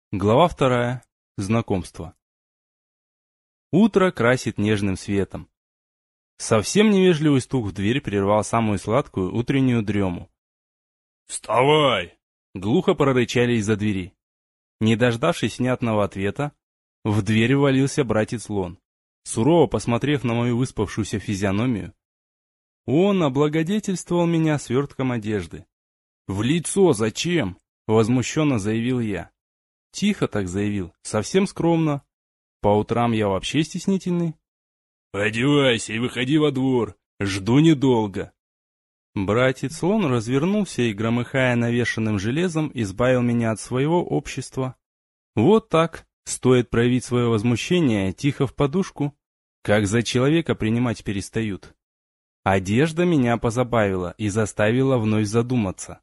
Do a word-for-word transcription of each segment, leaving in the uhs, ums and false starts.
Глава вторая. Знакомство. Утро красит нежным светом. Совсем невежливый стук в дверь прервал самую сладкую утреннюю дрему. «Вставай!» — глухо прорычали из-за двери. Не дождавшись внятного ответа, в дверь ввалился братец Лон. Сурово посмотрев на мою выспавшуюся физиономию, он облагодетельствовал меня свертком одежды. «В лицо зачем?» — возмущенно заявил я. Тихо так заявил, совсем скромно. По утрам я вообще стеснительный. «Одевайся и выходи во двор, жду недолго». Братец Лон развернулся и, громыхая навешанным железом, избавил меня от своего общества. Вот так, стоит проявить свое возмущение, тихо в подушку, как за человека принимать перестают. Одежда меня позабавила и заставила вновь задуматься.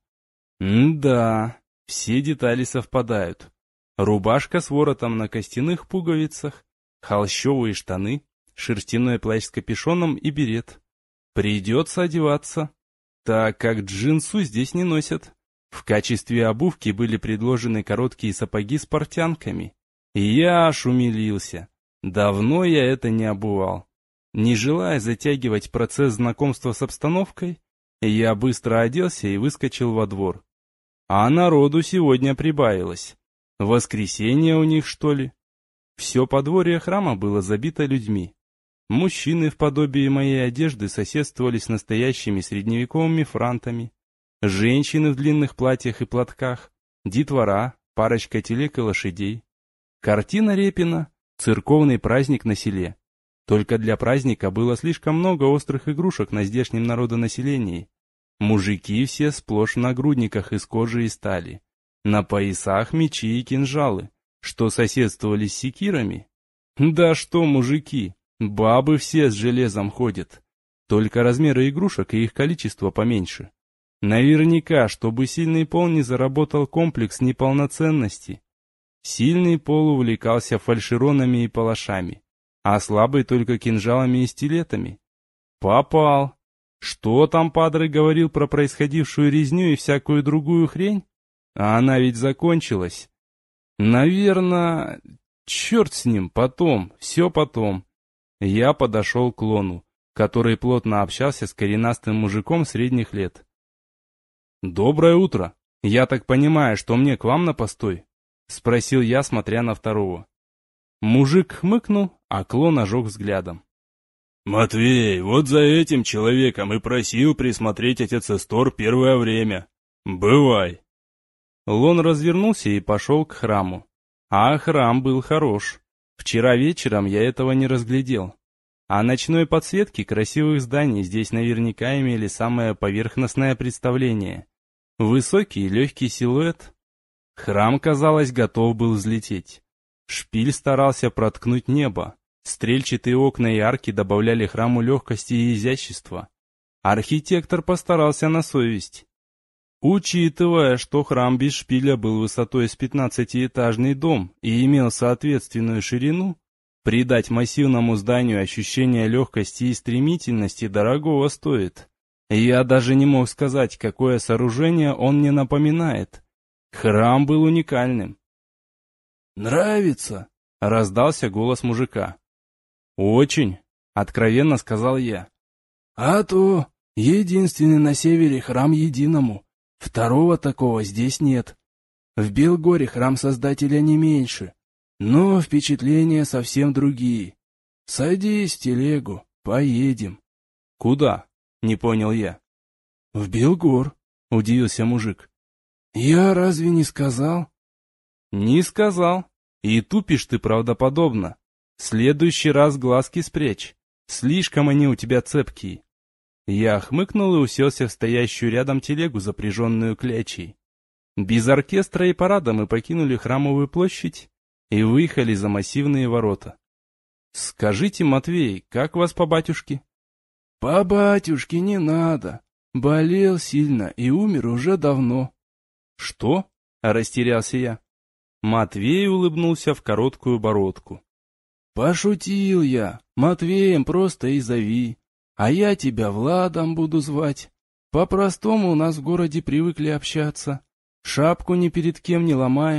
М-да, все детали совпадают. Рубашка с воротом на костяных пуговицах, холщовые штаны, шерстяной плащ с капюшоном и берет. Придется одеваться, так как джинсу здесь не носят. В качестве обувки были предложены короткие сапоги с портянками. И я аж умилился. Давно я это не обувал. Не желая затягивать процесс знакомства с обстановкой, я быстро оделся и выскочил во двор. А народу сегодня прибавилось. Воскресенье у них, что ли? Все подворье храма было забито людьми. Мужчины в подобии моей одежды соседствовали с настоящими средневековыми франтами. Женщины в длинных платьях и платках, детвора, парочка телег и лошадей. Картина Репина — церковный праздник на селе. Только для праздника было слишком много острых игрушек на здешнем народонаселении. Мужики все сплошь в нагрудниках из кожи и стали. На поясах мечи и кинжалы, что соседствовали с секирами. Да что мужики, бабы все с железом ходят. Только размеры игрушек и их количество поменьше. Наверняка, чтобы сильный пол не заработал комплекс неполноценности. Сильный пол увлекался фальшеронами и палашами, а слабый только кинжалами и стилетами. Попал. Что там падре говорил про происходившую резню и всякую другую хрень? А она ведь закончилась. Наверное, черт с ним, потом, все потом. Я подошел к Лону, который плотно общался с коренастым мужиком средних лет. «Доброе утро. Я так понимаю, что мне к вам на постой?» — спросил я, смотря на второго. Мужик хмыкнул, а Клон ожег взглядом. «Матвей, вот за этим человеком и просил присмотреть отец Эстор первое время. Бывай». Лон развернулся и пошел к храму. А храм был хорош. Вчера вечером я этого не разглядел. А ночной подсветки красивых зданий здесь наверняка имели самое поверхностное представление. Высокий легкий силуэт. Храм, казалось, готов был взлететь. Шпиль старался проткнуть небо. Стрельчатые окна и арки добавляли храму легкости и изящества. Архитектор постарался на совесть. Учитывая, что храм без шпиля был высотой с пятнадцатиэтажный дом и имел соответственную ширину, придать массивному зданию ощущение легкости и стремительности дорогого стоит. Я даже не мог сказать, какое сооружение он мне напоминает. Храм был уникальным. «Нравится?» — раздался голос мужика. «Очень», — откровенно сказал я. «А то единственный на севере храм единому. Второго такого здесь нет. В Белгоре храм Создателя не меньше, но впечатления совсем другие. Садись в телегу, поедем». «Куда?» — не понял я. «В Белгор», — удивился мужик. «Я разве не сказал?» «Не сказал. И тупишь ты правдоподобно. В следующий раз глазки спрячь. Слишком они у тебя цепкие». Я хмыкнул и уселся в стоящую рядом телегу, запряженную клячей. Без оркестра и парада мы покинули Храмовую площадь и выехали за массивные ворота. «Скажите, Матвей, как вас по батюшке?» «По батюшке не надо. Болел сильно и умер уже давно». «Что?» — растерялся я. Матвей улыбнулся в короткую бородку. «Пошутил я. Матвеем просто и зови. А я тебя Владом буду звать. По-простому у нас в городе привыкли общаться. Шапку ни перед кем не ломаем.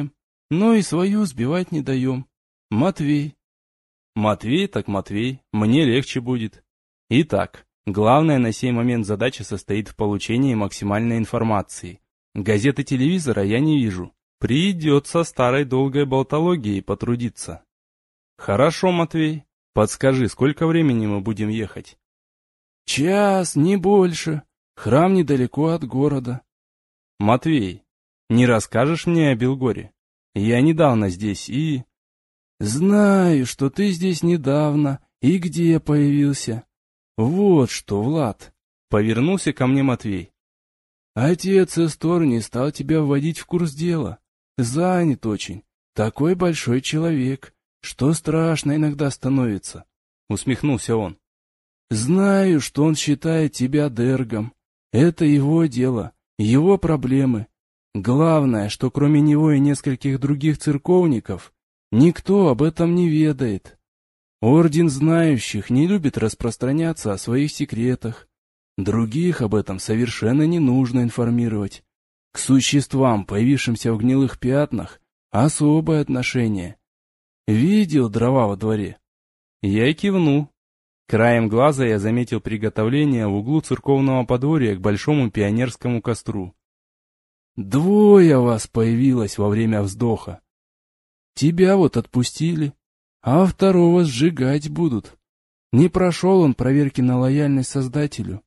но и свою сбивать не даем. Матвей. Матвей так Матвей, мне легче будет. Итак, главная на сей момент задача состоит в получении максимальной информации. Газеты телевизора я не вижу. Придется старой долгой болтологией потрудиться. Хорошо, Матвей, подскажи, сколько времени мы будем ехать? Час, не больше. Храм недалеко от города. Матвей, не расскажешь мне о Белгоре? Я недавно здесь и... Знаю, что ты здесь недавно и где появился. Вот что, Влад. Повернулся ко мне Матвей. Отец Эстор не стал тебя вводить в курс дела. Занят очень. Такой большой человек, что страшно иногда становится. Усмехнулся он. Знаю, что он считает тебя дергом. Это его дело, его проблемы. Главное, что кроме него и нескольких других церковников, никто об этом не ведает. Орден знающих не любит распространяться о своих секретах. Других об этом совершенно не нужно информировать. К существам, появившимся в гнилых пятнах, особое отношение. Видел дрова во дворе? Я кивнул. Краем глаза я заметил приготовление в углу церковного подворья к большому пионерскому костру. Двое вас появилось во время вздоха. Тебя вот отпустили, а второго сжигать будут. Не прошел он проверки на лояльность Создателю.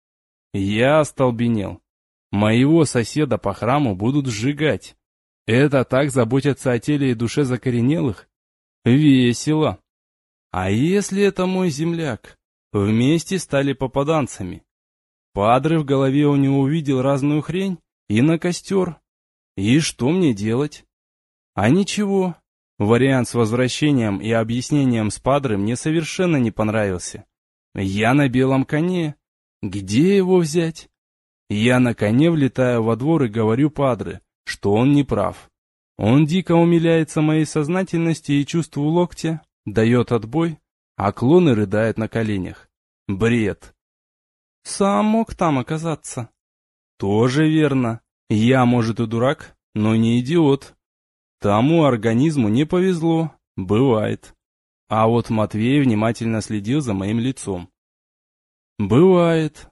Я остолбенел. Моего соседа по храму будут сжигать. Это так заботятся о теле и душе закоренелых? Весело. А если это мой земляк? Вместе стали попаданцами. Падре в голове у него увидел разную хрень и на костер. И что мне делать? А ничего. Вариант с возвращением и объяснением с Падре мне совершенно не понравился. Я на белом коне. Где его взять? Я на коне влетаю во двор и говорю Падре, что он не прав. Он дико умиляется моей сознательности и чувству локтя, дает отбой, а клоны рыдают на коленях. Бред. Сам мог там оказаться. Тоже верно. Я, может, и дурак, но не идиот. Тому организму не повезло, бывает. А вот Матвей внимательно следил за моим лицом. Бывает.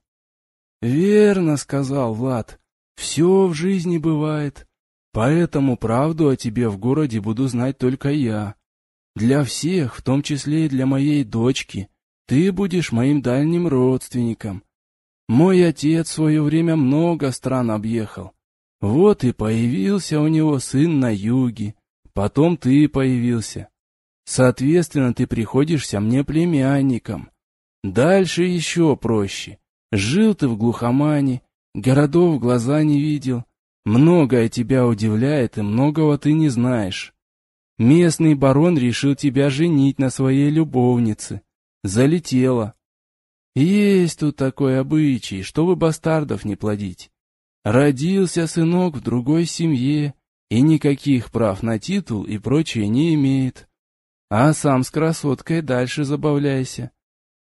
Верно сказал Влад. Все в жизни бывает. Поэтому правду о тебе в городе буду знать только я. Для всех, в том числе и для моей дочки, ты будешь моим дальним родственником. Мой отец в свое время много стран объехал. Вот и появился у него сын на юге. Потом ты появился. Соответственно, ты приходишься мне племянником. Дальше еще проще. Жил ты в глухомане, городов в глаза не видел. Многое тебя удивляет, и многого ты не знаешь. Местный барон решил тебя женить на своей любовнице. Залетела. Есть тут такой обычай, чтобы бастардов не плодить. Родился сынок в другой семье, и никаких прав на титул и прочее не имеет. А сам с красоткой дальше забавляйся.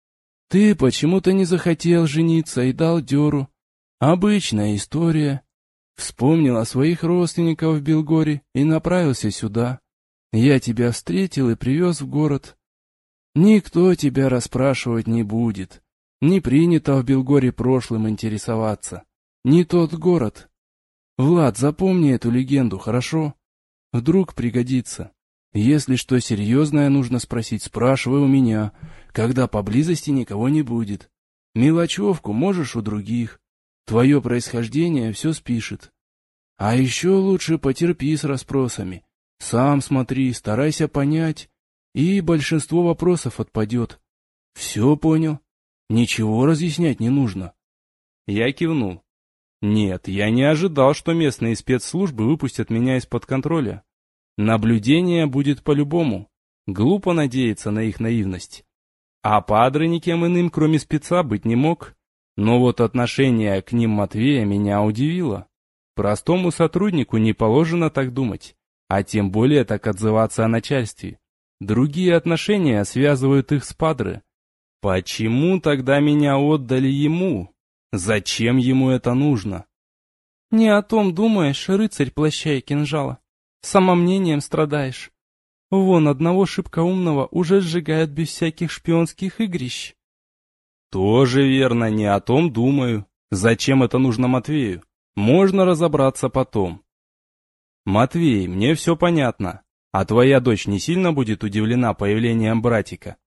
Ты почему-то не захотел жениться и дал дёру. Обычная история. Вспомнил о своих родственниках в Белгоре и направился сюда. Я тебя встретил и привез в город. Никто тебя расспрашивать не будет. Не принято в Белгоре прошлым интересоваться. Не тот город. Влад, запомни эту легенду, хорошо? Вдруг пригодится. Если что серьезное нужно спросить, спрашивай у меня, когда поблизости никого не будет. Мелочевку можешь у других. Твое происхождение все спишет. А еще лучше потерпи с расспросами. Сам смотри, старайся понять, и большинство вопросов отпадет. Все понял? Ничего разъяснять не нужно. Я кивнул. Нет, я не ожидал, что местные спецслужбы выпустят меня из-под контроля. Наблюдение будет по-любому. Глупо надеяться на их наивность. А Падре никем иным, кроме спеца, быть не мог. Но вот отношение к ним Матвея меня удивило. Простому сотруднику не положено так думать, а тем более так отзываться о начальстве. Другие отношения связывают их с Падре. Почему тогда меня отдали ему? Зачем ему это нужно? Не о том думаешь, рыцарь плаща и кинжала. Самомнением страдаешь. Вон одного шибко умного уже сжигают без всяких шпионских игрищ. Тоже верно, не о том думаю. Зачем это нужно Матвею? Можно разобраться потом. Матвей, мне все понятно. А твоя дочь не сильно будет удивлена появлением братика?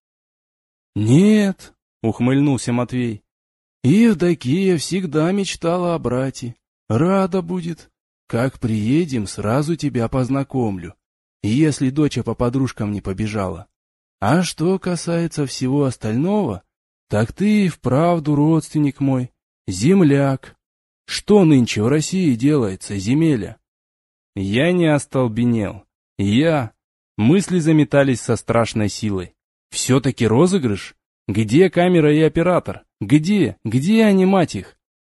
Нет, ухмыльнулся Матвей. Евдокия всегда мечтала о брате. Рада будет. Как приедем, сразу тебя познакомлю. Если дочь по подружкам не побежала. А что касается всего остального, так ты и вправду родственник мой, земляк. Что нынче в России делается, земеля? Я не остолбенел. Я... Мысли заметались со страшной силой. Все-таки розыгрыш? Где камера и оператор? Где? Где они, мать их?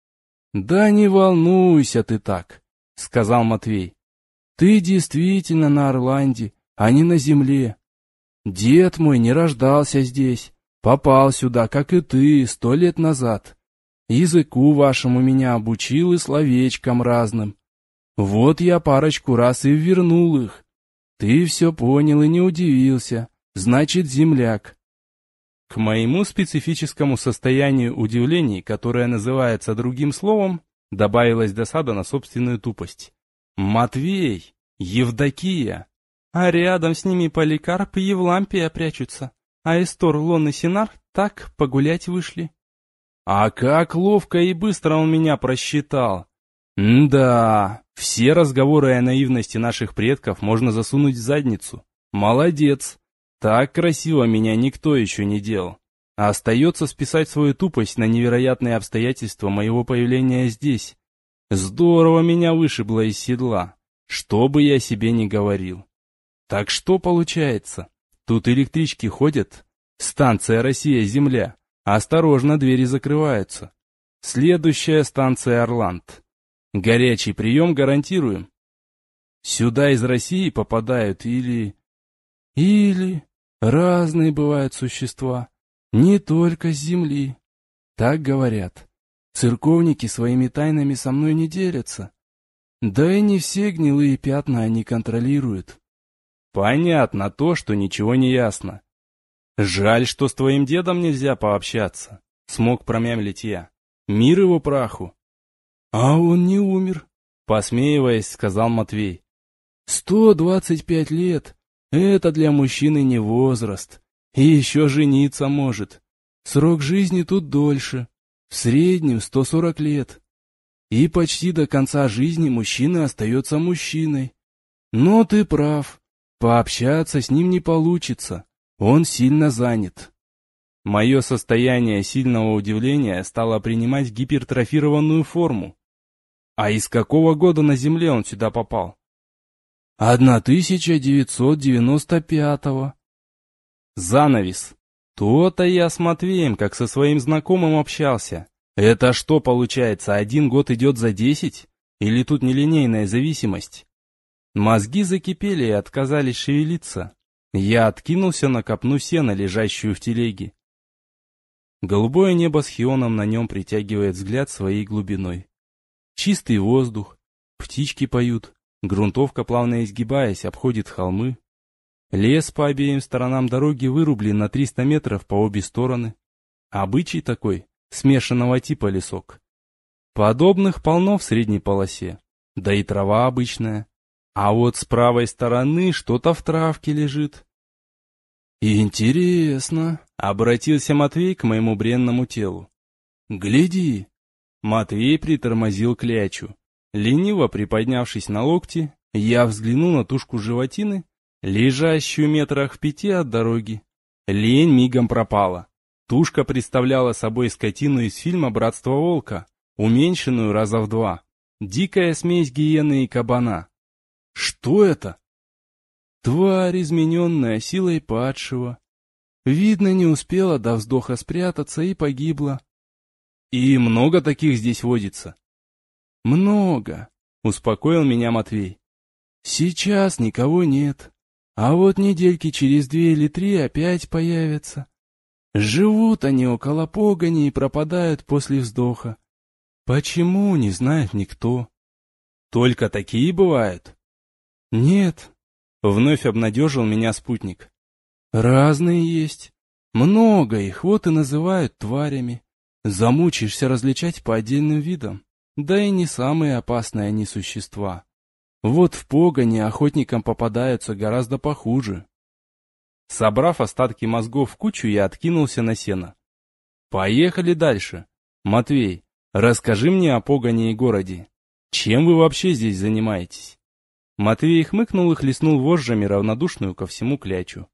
Да не волнуйся ты так, сказал Матвей. Ты действительно на Орланде, а не на земле. Дед мой не рождался здесь, попал сюда, как и ты, сто лет назад. Языку вашему меня обучил и словечкам разным. Вот я парочку раз и вернул их. Ты все понял и не удивился, значит, земляк. К моему специфическому состоянию удивлений, которое называется другим словом, добавилась досада на собственную тупость. Матвей, Евдокия, а рядом с ними Поликарп и Евлампия прячутся, а Эстор, Лон и Синар так погулять вышли. А как ловко и быстро он меня просчитал. М-да, все разговоры о наивности наших предков можно засунуть в задницу. Молодец, так красиво меня никто еще не делал. А остается списать свою тупость на невероятные обстоятельства моего появления здесь. Здорово меня вышибло из седла, что бы я себе ни говорил. Так что получается? Тут электрички ходят, станция «Россия-Земля», осторожно, двери закрываются. Следующая станция «Орланд». Горячий прием гарантируем. Сюда из России попадают или... Или... Разные бывают существа, не только с земли. Так говорят. Церковники своими тайнами со мной не делятся. Да и не все гнилые пятна они контролируют. Понятно то, что ничего не ясно. Жаль, что с твоим дедом нельзя пообщаться, смог промямлить я. Мир его праху. А он не умер, посмеиваясь, сказал Матвей. Сто двадцать пять лет — это для мужчины не возраст. И еще жениться может. Срок жизни тут дольше. В среднем сто сорок лет. И почти до конца жизни мужчина остается мужчиной. Но ты прав. Пообщаться с ним не получится. Он сильно занят. Мое состояние сильного удивления стало принимать гипертрофированную форму. А из какого года на Земле он сюда попал? тысяча девятьсот девяносто пятого. Занавес. То-то я с Матвеем, как со своим знакомым, общался. Это что, получается, один год идет за десять? Или тут нелинейная зависимость? Мозги закипели и отказались шевелиться. Я откинулся на копну сена, лежащую в телеге. Голубое небо с хионом на нем притягивает взгляд своей глубиной. Чистый воздух, птички поют, грунтовка, плавно изгибаясь, обходит холмы. Лес по обеим сторонам дороги вырублен на триста метров по обе стороны. Обычай такой, смешанного типа лесок. Подобных полно в средней полосе, да и трава обычная. А вот с правой стороны что-то в травке лежит. «Интересно», — обратился Матвей к моему бренному телу. «Гляди». Матвей притормозил клячу. Лениво приподнявшись на локти, я взглянул на тушку животины, лежащую метрах в пяти от дороги. Лень мигом пропала. Тушка представляла собой скотину из фильма «Братство волка», уменьшенную раза в два. Дикая смесь гиены и кабана. Что это? Тварь, измененная силой падшего. Видно, не успела до вздоха спрятаться и погибла. И много таких здесь водится? Много, успокоил меня Матвей. Сейчас никого нет. А вот недельки через две или три опять появятся. Живут они около погони и пропадают после вздоха. Почему, не знает никто. Только такие бывают? Нет, вновь обнадежил меня спутник. Разные есть. Много их, вот и называют тварями. Замучаешься различать по отдельным видам. Да и не самые опасные они существа. Вот в погони охотникам попадаются гораздо похуже. Собрав остатки мозгов в кучу, я откинулся на сено. Поехали дальше. Матвей, расскажи мне о погоне и городе. Чем вы вообще здесь занимаетесь? Матвей хмыкнул и хлестнул вожжами равнодушную ко всему клячу.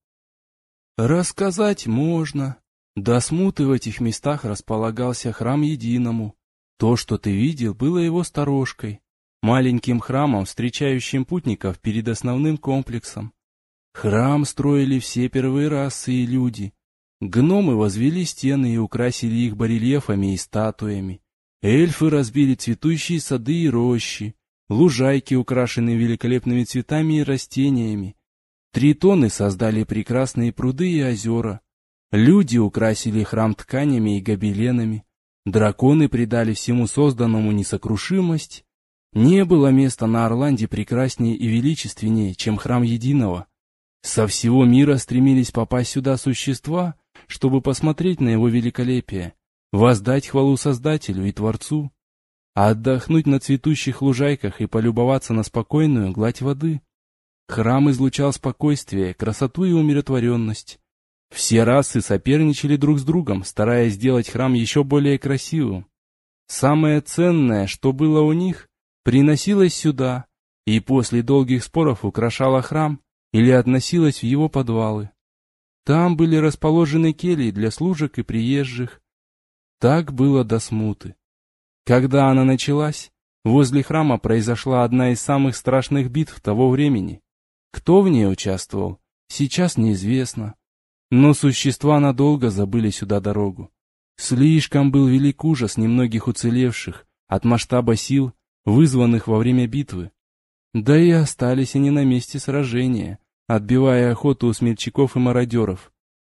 Рассказать можно. До смуты в этих местах располагался храм Единому. То, что ты видел, было его сторожкой, маленьким храмом, встречающим путников перед основным комплексом. Храм строили все первые расы и люди. Гномы возвели стены и украсили их барельефами и статуями. Эльфы разбили цветущие сады и рощи, лужайки, украшенные великолепными цветами и растениями. Тритоны создали прекрасные пруды и озера. Люди украсили храм тканями и гобеленами. Драконы придали всему созданному несокрушимость. Не было места на Орланде прекраснее и величественнее, чем храм Единого. Со всего мира стремились попасть сюда существа, чтобы посмотреть на его великолепие, воздать хвалу Создателю и Творцу, а отдохнуть на цветущих лужайках и полюбоваться на спокойную гладь воды. Храм излучал спокойствие, красоту и умиротворенность. Все расы соперничали друг с другом, стараясь сделать храм еще более красивым. Самое ценное, что было у них, приносилось сюда, и после долгих споров украшало храм или относилось в его подвалы. Там были расположены кельи для служек и приезжих. Так было до смуты. Когда она началась, возле храма произошла одна из самых страшных битв того времени. Кто в ней участвовал, сейчас неизвестно. Но существа надолго забыли сюда дорогу. Слишком был велик ужас немногих уцелевших от масштаба сил, вызванных во время битвы. Да и остались они на месте сражения, отбивая охоту у смельчаков и мародеров.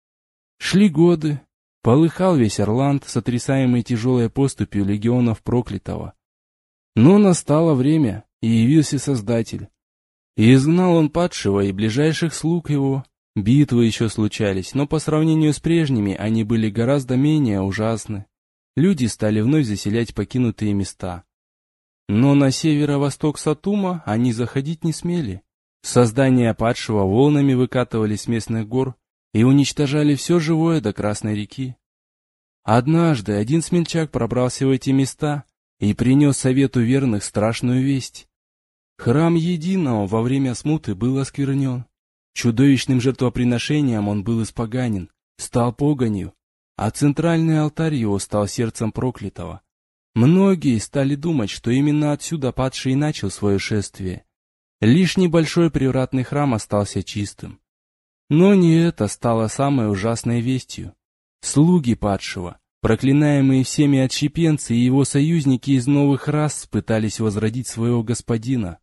Шли годы, полыхал весь Орланд, сотрясаемый тяжелой поступью легионов проклятого. Но настало время, и явился Создатель. И изгнал он падшего и ближайших слуг его. Битвы еще случались, но по сравнению с прежними они были гораздо менее ужасны. Люди стали вновь заселять покинутые места. Но на северо-восток Сатума они заходить не смели. Создания падшего волнами выкатывались с местных гор и уничтожали все живое до Красной реки. Однажды один смельчак пробрался в эти места и принес совету верных страшную весть. Храм Единого во время смуты был осквернен. Чудовищным жертвоприношением он был испоганен, стал погонью, а центральный алтарь его стал сердцем проклятого. Многие стали думать, что именно отсюда падший и начал свое шествие. Лишь небольшой привратный храм остался чистым. Но не это стало самой ужасной вестью. Слуги падшего, проклинаемые всеми отщепенцы и его союзники из новых рас, пытались возродить своего господина,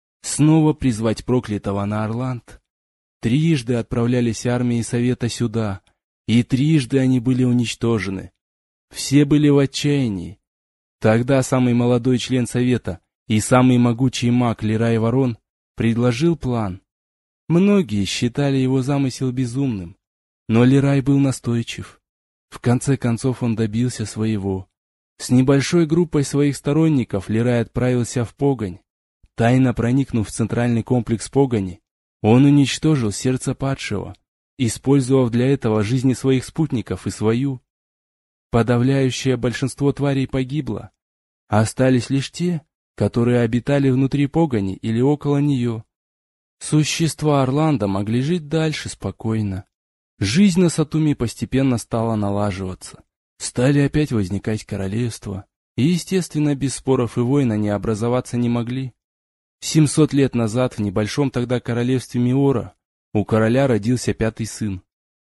снова призвать проклятого на Орланд. Трижды отправлялись армии Совета сюда, и трижды они были уничтожены. Все были в отчаянии. Тогда самый молодой член Совета и самый могучий маг Лерай Ворон предложил план. Многие считали его замысел безумным, но Лерай был настойчив. В конце концов он добился своего. С небольшой группой своих сторонников Лерай отправился в погонь. Тайно проникнув в центральный комплекс погони, он уничтожил сердце падшего, использовав для этого жизни своих спутников и свою. Подавляющее большинство тварей погибло. Остались лишь те, которые обитали внутри погони или около нее. Существа Орланда могли жить дальше спокойно. Жизнь на Сатуме постепенно стала налаживаться. Стали опять возникать королевства, и, естественно, без споров и войн они образоваться не могли. Семьсот лет назад в небольшом тогда королевстве Миора у короля родился пятый сын.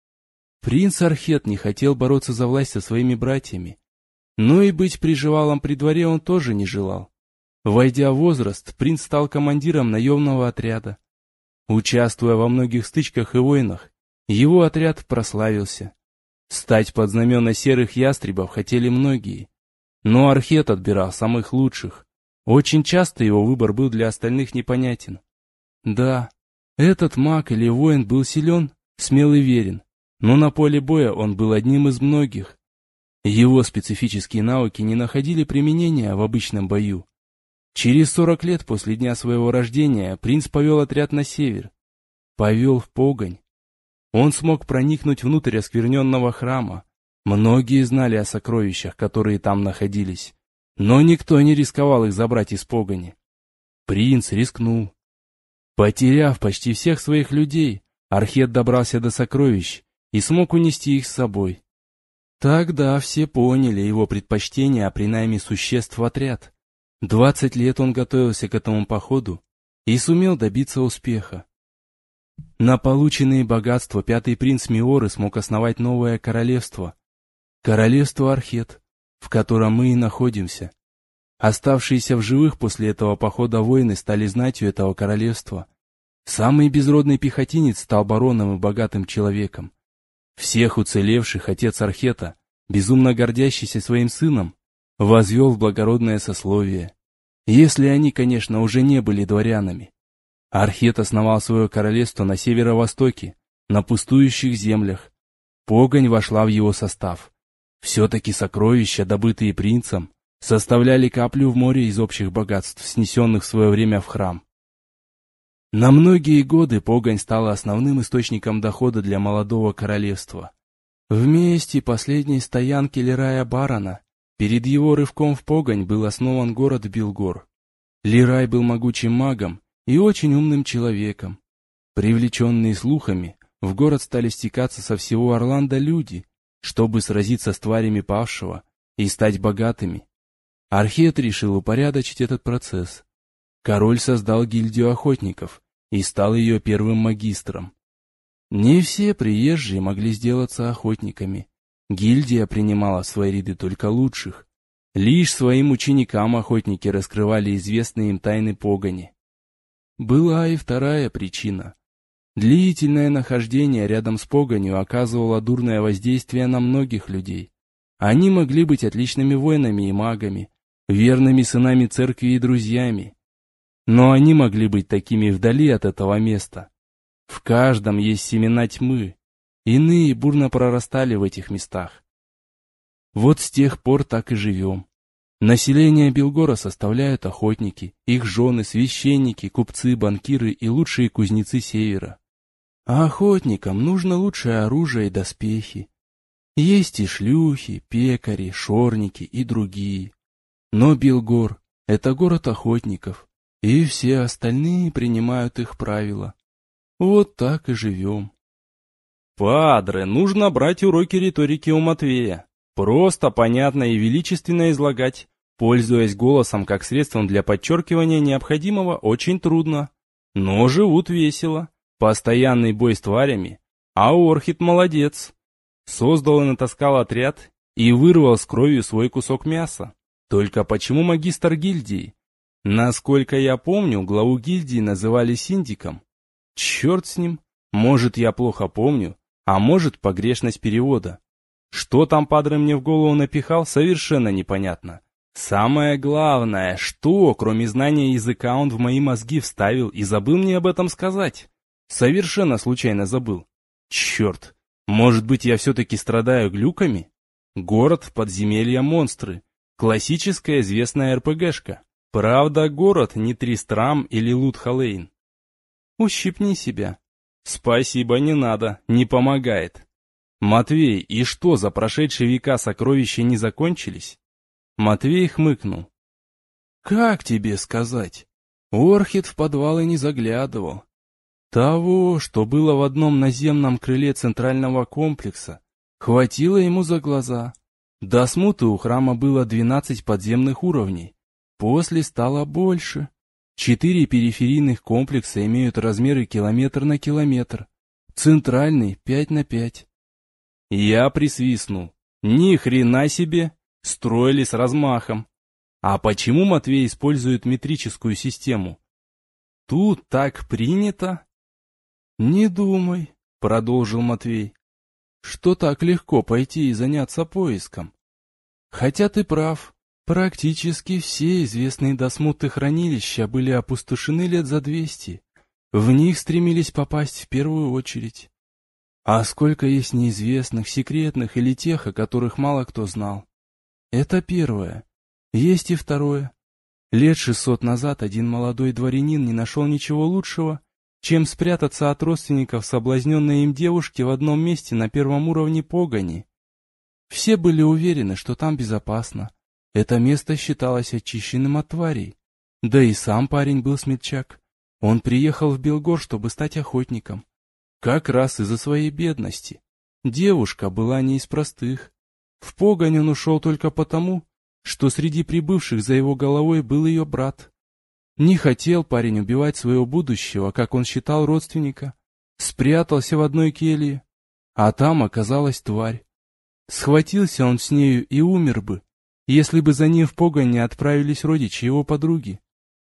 Принц Архет не хотел бороться за власть со своими братьями, но и быть приживалом при дворе он тоже не желал. Войдя в возраст, принц стал командиром наемного отряда. Участвуя во многих стычках и войнах, его отряд прославился. Стать под знамена серых ястребов хотели многие, но Архет отбирал самых лучших. Очень часто его выбор был для остальных непонятен. Да, этот маг или воин был силен, смел и верен, но на поле боя он был одним из многих. Его специфические навыки не находили применения в обычном бою. Через сорок лет после дня своего рождения принц повел отряд на север. Повел в погонь. Он смог проникнуть внутрь оскверненного храма. Многие знали о сокровищах, которые там находились, но никто не рисковал их забрать из погони. Принц рискнул. Потеряв почти всех своих людей, Архет добрался до сокровищ и смог унести их с собой. Тогда все поняли его предпочтение при найме существ в отряд. Двадцать лет он готовился к этому походу и сумел добиться успеха. На полученные богатства пятый принц Миоры смог основать новое королевство. Королевство Архет, в котором мы и находимся. Оставшиеся в живых после этого похода воины стали знатью этого королевства. Самый безродный пехотинец стал бароном и богатым человеком. Всех уцелевших отец Архета, безумно гордящийся своим сыном, возвел в благородное сословие. Если они, конечно, уже не были дворянами. Архет основал свое королевство на северо-востоке, на пустующих землях. Погонь вошла в его состав. Все-таки сокровища, добытые принцем, составляли каплю в море из общих богатств, снесенных в свое время в храм. На многие годы погонь стала основным источником дохода для молодого королевства. В месте последней стоянки Лирая Барона, перед его рывком в погонь был основан город Билгор. Лирай был могучим магом и очень умным человеком. Привлеченные слухами, в город стали стекаться со всего Орландо люди, чтобы сразиться с тварями павшего и стать богатыми. Архет решил упорядочить этот процесс. Король создал гильдию охотников и стал ее первым магистром. Не все приезжие могли сделаться охотниками. Гильдия принимала в свои ряды только лучших. Лишь своим ученикам охотники раскрывали известные им тайны погони. Была и вторая причина. Длительное нахождение рядом с погонью оказывало дурное воздействие на многих людей. Они могли быть отличными воинами и магами, верными сынами церкви и друзьями. Но они могли быть такими вдали от этого места. В каждом есть семена тьмы, иные бурно прорастали в этих местах. Вот с тех пор так и живем. Население Билгора составляют охотники, их жены, священники, купцы, банкиры и лучшие кузнецы севера. А охотникам нужно лучшее оружие и доспехи. Есть и шлюхи, пекари, шорники и другие. Но Билгор — это город охотников, и все остальные принимают их правила. Вот так и живем. Падре, нужно брать уроки риторики у Матвея. Просто, понятно и величественно излагать, пользуясь голосом как средством для подчеркивания необходимого, очень трудно. Но живут весело. Постоянный бой с тварями. А Орхид молодец. Создал и натаскал отряд и вырвал с кровью свой кусок мяса. Только почему магистр гильдии? Насколько я помню, главу гильдии называли синдиком. Черт с ним. Может, я плохо помню, а может, погрешность перевода. Что там Падре мне в голову напихал, совершенно непонятно. Самое главное, что, кроме знания языка, он в мои мозги вставил и забыл мне об этом сказать. Совершенно случайно забыл. Черт, может быть, я все-таки страдаю глюками? Город в подземелье монстры. Классическая известная эр пэ гэшка. Правда, город не Тристрам или Лут-Халейн. Ущипни себя. Спасибо, не надо, не помогает. Матвей, и что, за прошедшие века сокровища не закончились? Матвей хмыкнул. Как тебе сказать? Орхид в подвалы не заглядывал. Того, что было в одном наземном крыле центрального комплекса, хватило ему за глаза. До смуты у храма было двенадцать подземных уровней. После стало больше. Четыре периферийных комплекса имеют размеры километр на километр. Центральный — пять на пять. Я присвистнул. Ни хрена себе! Строили с размахом. А почему Матвей использует метрическую систему? Тут так принято? Не думай, продолжил Матвей, что так легко пойти и заняться поиском. Хотя ты прав, практически все известные до смуты хранилища были опустошены лет за двести. В них стремились попасть в первую очередь. А сколько есть неизвестных, секретных или тех, о которых мало кто знал. Это первое. Есть и второе. Лет шестьсот назад один молодой дворянин не нашел ничего лучшего, чем спрятаться от родственников соблазненной им девушки в одном месте на первом уровне погони. Все были уверены, что там безопасно. Это место считалось очищенным от тварей. Да и сам парень был смельчак. Он приехал в Белгор, чтобы стать охотником. Как раз из-за своей бедности. Девушка была не из простых. В погонь он ушел только потому, что среди прибывших за его головой был ее брат. Не хотел парень убивать своего будущего, как он считал, родственника. Спрятался в одной келье, а там оказалась тварь. Схватился он с нею и умер бы, если бы за ним в погонь не отправились родичи его подруги.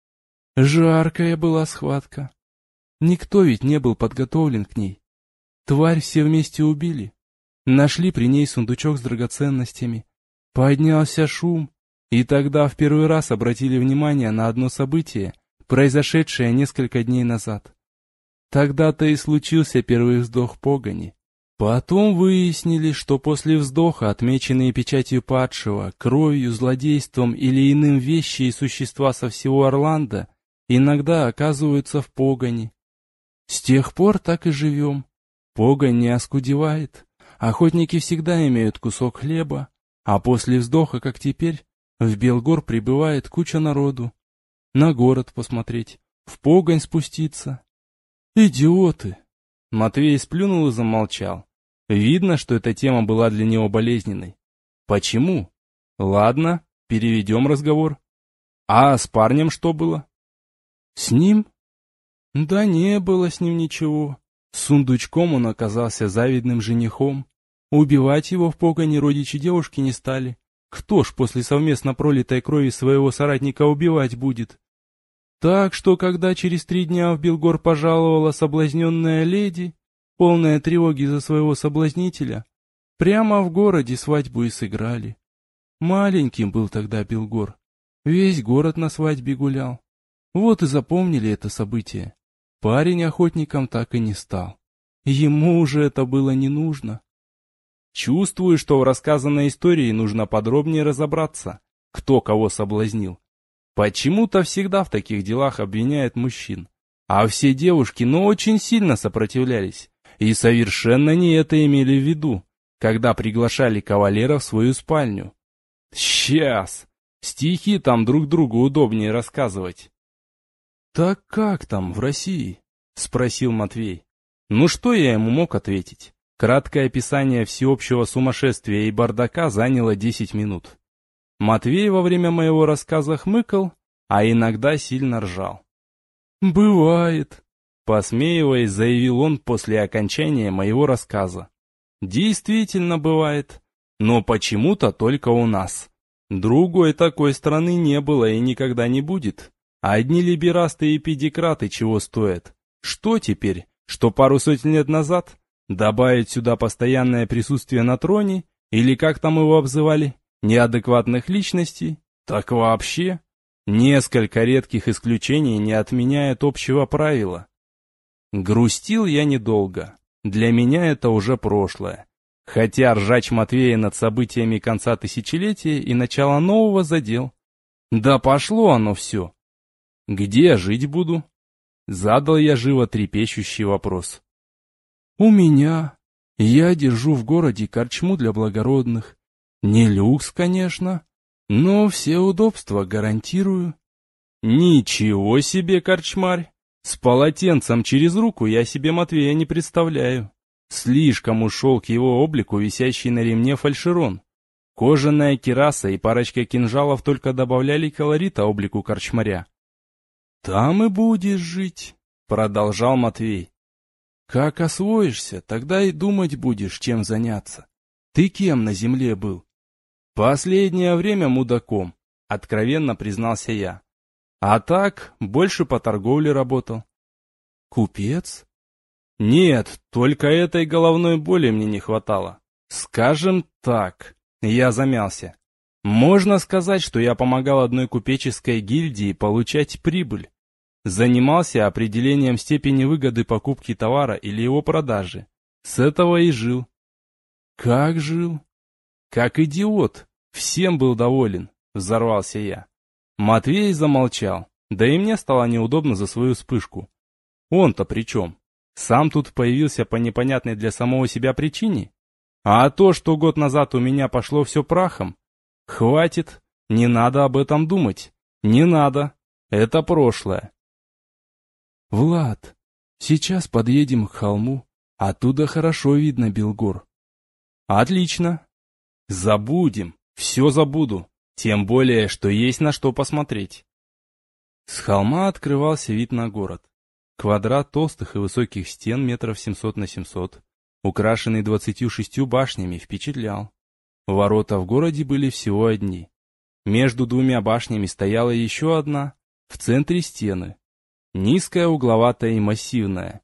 Жаркая была схватка. Никто ведь не был подготовлен к ней. Тварь все вместе убили. Нашли при ней сундучок с драгоценностями. Поднялся шум, и тогда в первый раз обратили внимание на одно событие, произошедшее несколько дней назад. Тогда-то и случился первый вздох погони. Потом выяснили, что после вздоха, отмеченные печатью падшего, кровью, злодейством или иным вещи и существа со всего Орландо, иногда оказываются в погони. С тех пор так и живем. Погонь не оскудевает. Охотники всегда имеют кусок хлеба, а после вздоха, как теперь, в Белгор прибывает куча народу. На город посмотреть, в погонь спуститься. Идиоты! Матвей сплюнул и замолчал. Видно, что эта тема была для него болезненной. Почему? Ладно, переведем разговор. А с парнем что было? С ним? Да не было с ним ничего. С сундучком он оказался завидным женихом. Убивать его в погони родичи девушки не стали. Кто ж после совместно пролитой крови своего соратника убивать будет? Так что, когда через три дня в Белгор пожаловала соблазненная леди, полная тревоги за своего соблазнителя, прямо в городе свадьбу и сыграли. Маленьким был тогда Белгор. Весь город на свадьбе гулял. Вот и запомнили это событие. Парень охотником так и не стал. Ему уже это было не нужно. Чувствую, что в рассказанной истории нужно подробнее разобраться, кто кого соблазнил. Почему-то всегда в таких делах обвиняют мужчин. А все девушки, ну, очень сильно сопротивлялись. И совершенно не это имели в виду, когда приглашали кавалера в свою спальню. Сейчас! Стихи там друг другу удобнее рассказывать. «Так как там, в России?» — спросил Матвей. Ну что я ему мог ответить? Краткое описание всеобщего сумасшествия и бардака заняло десять минут. Матвей во время моего рассказа хмыкал, а иногда сильно ржал. «Бывает», — посмеиваясь, заявил он после окончания моего рассказа. «Действительно бывает, но почему-то только у нас. Другой такой страны не было и никогда не будет. Одни либерасты и педикраты чего стоят? Что теперь, что пару сотен лет назад? Добавить сюда постоянное присутствие на троне, или как там его обзывали, неадекватных личностей? Так вообще? Несколько редких исключений не отменяет общего правила». Грустил я недолго. Для меня это уже прошлое. Хотя ржач Матвея над событиями конца тысячелетия и начала нового задел. Да пошло оно все. Где жить буду? Задал я животрепещущий вопрос. «У меня. Я держу в городе корчму для благородных. Не люкс, конечно, но все удобства гарантирую». «Ничего себе, корчмарь! С полотенцем через руку я себе Матвея не представляю. Слишком ушел к его облику висящий на ремне фальшерон. Кожаная кираса и парочка кинжалов только добавляли колорита облику корчмаря». «Там и будешь жить», — продолжал Матвей. «Как освоишься, тогда и думать будешь, чем заняться. Ты кем на земле был?» «Последнее время мудаком», — откровенно признался я. «А так, больше по торговле работал». «Купец?» «Нет, только этой головной боли мне не хватало. Скажем так», — я замялся. «Можно сказать, что я помогал одной купеческой гильдии получать прибыль. Занимался определением степени выгоды покупки товара или его продажи. С этого и жил. Как жил? Как идиот. Всем был доволен, взорвался я. Матвей замолчал, да и мне стало неудобно за свою вспышку. Он-то при чем? Сам тут появился по непонятной для самого себя причине? А то, что год назад у меня пошло все прахом? Хватит, не надо об этом думать. Не надо. Это прошлое. Влад, сейчас подъедем к холму, оттуда хорошо видно Белгор. Отлично. Забудем, все забуду, тем более, что есть на что посмотреть. С холма открывался вид на город. Квадрат толстых и высоких стен метров семьсот на семьсот, украшенный двадцатью шестью башнями, впечатлял. Ворота в городе были всего одни. Между двумя башнями стояла еще одна, в центре стены. Низкая, угловатая и массивная.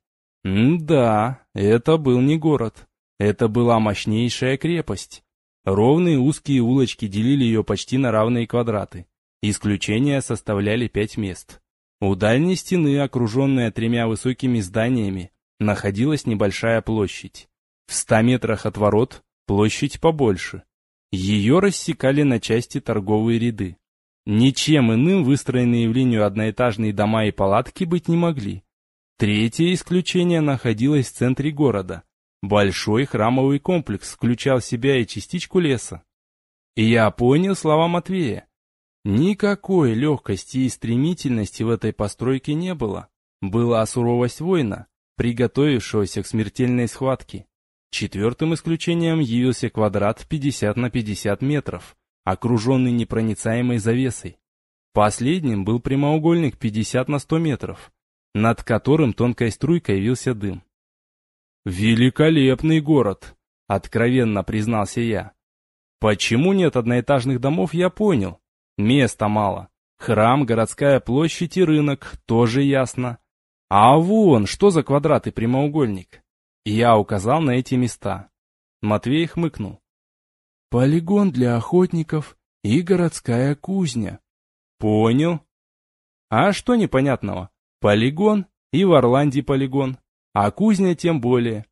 М-да, это был не город. Это была мощнейшая крепость. Ровные узкие улочки делили ее почти на равные квадраты. Исключения составляли пять мест. У дальней стены, окруженная тремя высокими зданиями, находилась небольшая площадь. В ста метрах от ворот площадь побольше. Ее рассекали на части торговые ряды. Ничем иным выстроенные в линию одноэтажные дома и палатки быть не могли. Третье исключение находилось в центре города. Большой храмовый комплекс включал в себя и частичку леса. И я понял слова Матвея. Никакой легкости и стремительности в этой постройке не было. Была суровость воина, приготовившегося к смертельной схватке. Четвертым исключением явился квадрат пятьдесят на пятьдесят метров, окруженный непроницаемой завесой. Последним был прямоугольник пятьдесят на сто метров, над которым тонкой струйкой вился дым. «Великолепный город!» — откровенно признался я. «Почему нет одноэтажных домов, я понял. Места мало. Храм, городская площадь и рынок, тоже ясно. А вон, что за квадрат и прямоугольник?» Я указал на эти места. Матвей хмыкнул. «Полигон для охотников и городская кузня». «Понял. А что непонятного? Полигон и в Орландии полигон, а кузня тем более.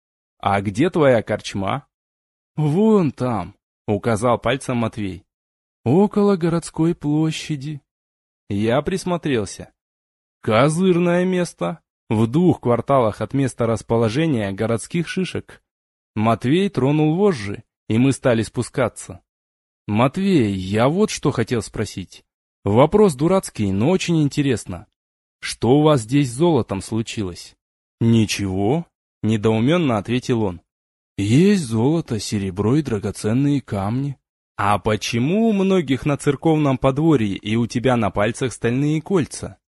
А где твоя корчма?» «Вон там», — указал пальцем Матвей. «Около городской площади». Я присмотрелся. Козырное место. В двух кварталах от места расположения городских шишек. Матвей тронул вожжи, и мы стали спускаться. «Матвей, я вот что хотел спросить. Вопрос дурацкий, но очень интересно. Что у вас здесь с золотом случилось?» «Ничего», — недоуменно ответил он. «Есть золото, серебро и драгоценные камни». «А почему у многих на церковном подворье и у тебя на пальцах стальные кольца?»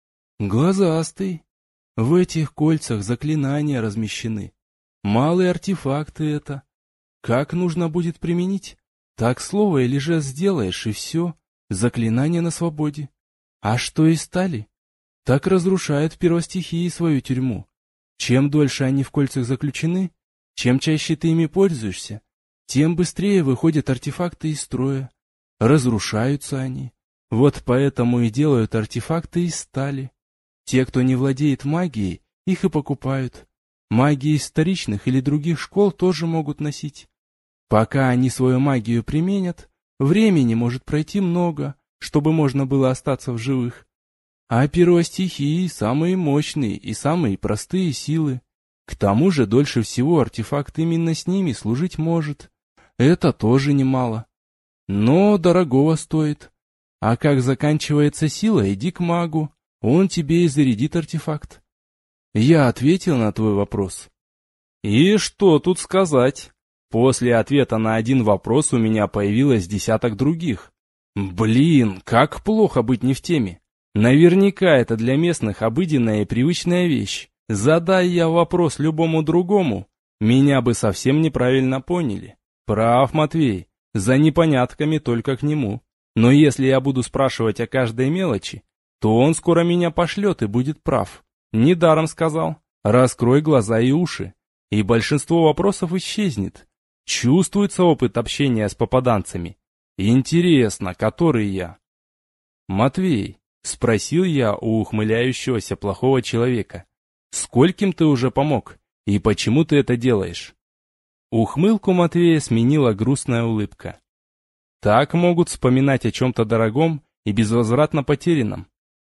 «Глазастый. В этих кольцах заклинания размещены. Малые артефакты это. Как нужно будет применить? Так слово или жест сделаешь, и все. Заклинание на свободе. А что из стали? Так разрушают первостихии свою тюрьму. Чем дольше они в кольцах заключены, чем чаще ты ими пользуешься, тем быстрее выходят артефакты из строя. Разрушаются они. Вот поэтому и делают артефакты из стали. Те, кто не владеет магией, их и покупают. Маги из вторичных или других школ тоже могут носить. Пока они свою магию применят, времени может пройти много, чтобы можно было остаться в живых. А первостихии самые мощные и самые простые силы. К тому же дольше всего артефакт именно с ними служить может. Это тоже немало. Но дорогого стоит. А как заканчивается сила, иди к магу. Он тебе и зарядит артефакт. Я ответил на твой вопрос. И что тут сказать? После ответа на один вопрос у меня появилось десяток других. Блин, как плохо быть не в теме. Наверняка это для местных обыденная и привычная вещь. Задай я вопрос любому другому, меня бы совсем неправильно поняли. Прав, Матвей, за непонятками только к нему. Но если я буду спрашивать о каждой мелочи, то он скоро меня пошлет и будет прав. Недаром сказал, раскрой глаза и уши, и большинство вопросов исчезнет. Чувствуется опыт общения с попаданцами. Интересно, который я? Матвей, — спросил я у ухмыляющегося плохого человека. «Скольким ты уже помог? И почему ты это делаешь?» Ухмылку Матвея сменила грустная улыбка. Так могут вспоминать о чем-то дорогом и безвозвратно потерянном.